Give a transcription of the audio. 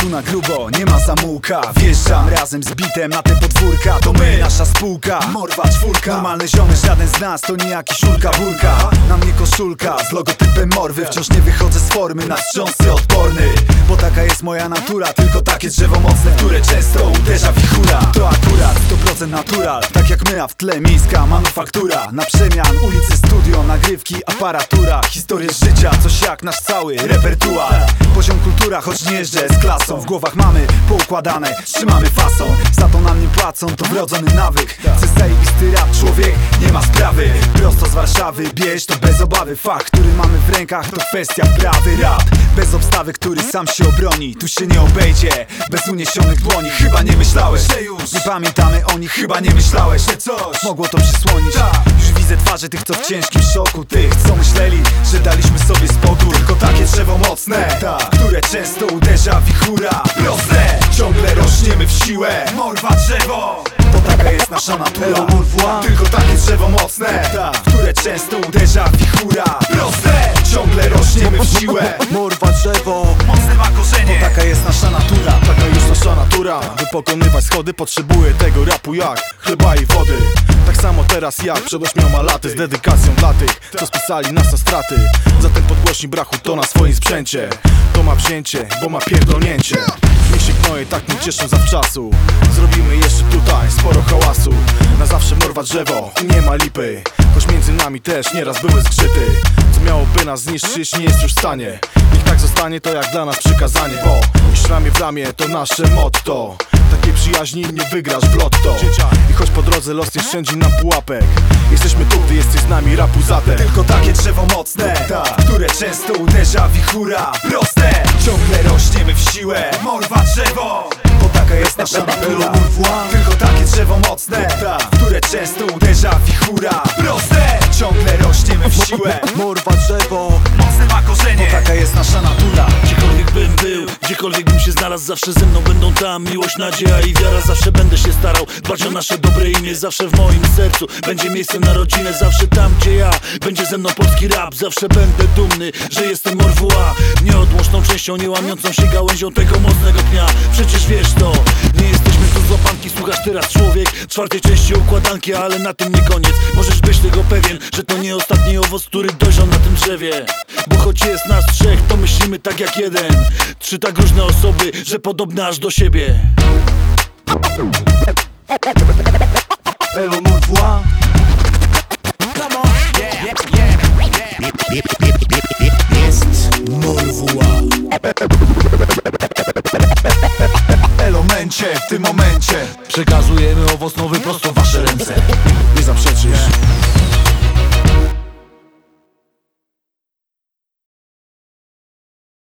tu na grubo, nie ma zamułka. Wjeżdżam razem z bitem na te podwórka. To my, nasza spółka, Morwa czwórka. Normalny ziomy, żaden z nas to nie jakiś urka burka. Na mnie koszulka z logotypem Morwy. Wciąż nie wychodzę z formy, na wstrząsy odporny. Bo taka jest moja natura, tylko takie drzewo mocne, które często uderza wichura. To akurat 100% natural, tak jak my, a w tle miejska manufaktura. Na przemian, ulicy, studio, nagrywki, aparatura. Historie z życia, coś jak nasz cały repertuar. Poziom kultura, choć nie jeżdżę z klasą. W głowach mamy poukładane, trzymamy fason. Za to nam nie płacą, to wrodzony nawyk. Chcę zajebisty rap, człowiek, nie ma sprawy. Prosto z Warszawy, bierz to bez obawy. Fakt, który mamy w rękach, to kwestia prawy. Rap, bez obstawy, który sam się obroni. Tu się nie obejdzie, bez uniesionych dłoni. Chyba nie myślałeś, że już nie pamiętamy o nich. Chyba nie myślałeś, że coś mogło to przysłonić. Już widzę twarze tych, co w ciężkim szoku. Tych, co myśleli, że daliśmy sobie spokój. Tylko takie drzewo mocne, które często uderza wichura. Proste, ciągle rośniemy w siłę. Morwa drzewo, to taka jest nasza natura. Tylko takie drzewo mocne, które często uderza wichura. Proste, ciągle rośniemy w siłę. Morwa drzewo, Mocne ma korzenie, to taka jest nasza natura. taka już nasza natura. By pokonywać schody, potrzebuję tego rapu jak chleba i wody. Tak samo teraz jak przed 8 laty, z dedykacją dla tych, co spisali nas na straty. Zatem podgłośni brachu to na swoim sprzęcie. To ma wzięcie, bo ma pierdolnięcie. Niech się gnoje tak nie cieszą zawczasu. Zrobimy jeszcze tutaj sporo hałasu. Na zawsze morwa drzewo, nie ma lipy. Choć między nami też nieraz były zgrzyty. Co miałoby nas zniszczyć, nie jest już w stanie. Niech tak zostanie, to jak dla nas przykazanie. Bo iść ramię w ramię to nasze motto. Takiej przyjaźni nie wygrasz w lotto. I choć po drodze los nie szczędzi nam pułapek, jesteśmy tu, gdy jesteś z nami, rapu zatem. Tylko takie drzewo mocne, które często uderza wichura. Proste, ciągle rośniemy w siłę. Morwa drzewo, bo taka jest nasza natura. Tylko takie drzewo mocne, które często uderza wichura. Proste, ciągle rośniemy w siłę. Morwa drzewo, Mocne ma korzenie, to taka jest nasza natura. Gdziekolwiek bym był, gdziekolwiek bym się znalazł, zawsze ze mną będą tam miłość, nadzieja i wiara. Zawsze będę się starał dbać o nasze dobre imię. Zawsze w moim sercu będzie miejsce na rodzinę. Zawsze tam, gdzie ja, będzie ze mną polski rap. Zawsze będę dumny, że jestem Morwua. Nieodłączną częścią, nie łamiącą się gałęzią tego mocnego dnia. Przecież wiesz to, nie jesteśmy tu z łapanki. Słuchasz teraz człowiek czwartej części układanki, ale na tym nie koniec. Możesz być tego pewien, że to nie ostatni owoc, który dojrzał na tym drzewie. Bo choć jest nas trzech, to myślimy tak jak jeden. Trzy tak różne osoby, że podobne aż do siebie. Elo Morwa. Jest Morwua. Elemencie, w tym momencie Przekazujemy owoc nowy prosto w wasze ręce. Nie zaprzeczysz.